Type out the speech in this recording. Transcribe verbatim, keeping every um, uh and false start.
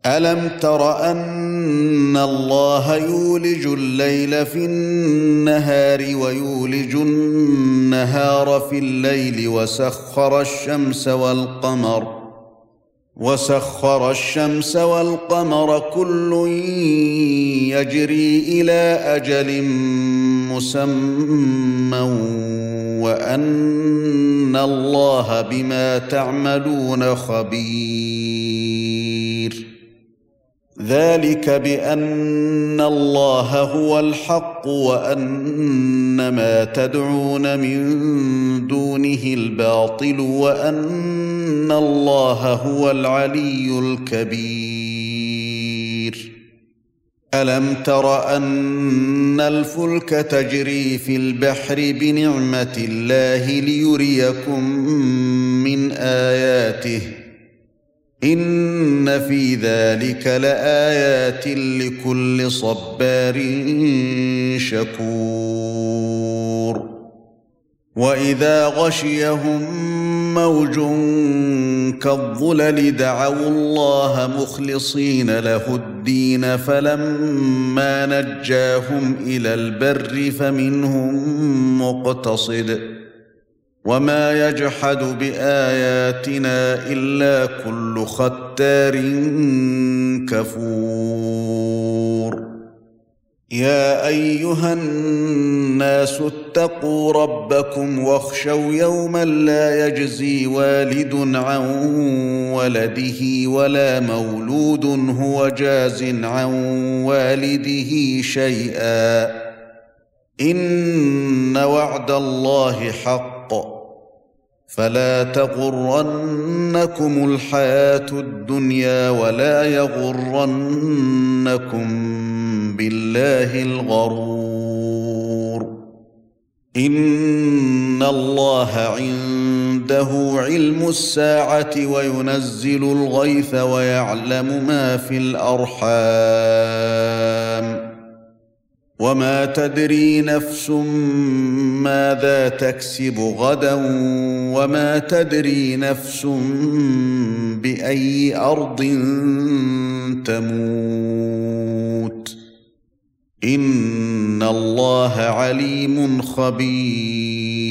ألم تر أن الله يولج الليل في النهار ويولج النهار في الليل وسخر الشمس والقمر وسخر الشمس والقمر كل يجري إلى أجل مسمى وأن الله بما تعملون خبير ذلك بأن الله هو الحق وأن ما تدعون من دونه الباطل وأن الله هو العلي الكبير ألم تر أن الفلك تجري في البحر بنعمة الله ليريكم من آياته إن في ذلك لآيات لكل صبار شكور وإذا غشيهم موج كالظلل دعوا الله مخلصين له الدين فلما نجاهم إلى البر فمنهم مقتصد وما يجحد بآياتنا إلا كل ختار كفور يا أيها الناس اتقوا ربكم واخشوا يوما لا يجزي والد عن ولده ولا مولود هو جاز عن والده شيئا إن وعد الله حق فلا تغرنكم الحياة الدنيا ولا يغرنكم بالله الغرور إن الله عنده علم الساعة وينزل الغيث ويعلم ما في الأرحام وما تدري نفس ماذا تكسب غدا وما تدري نفس بأي أرض تموت إن الله عليم خبير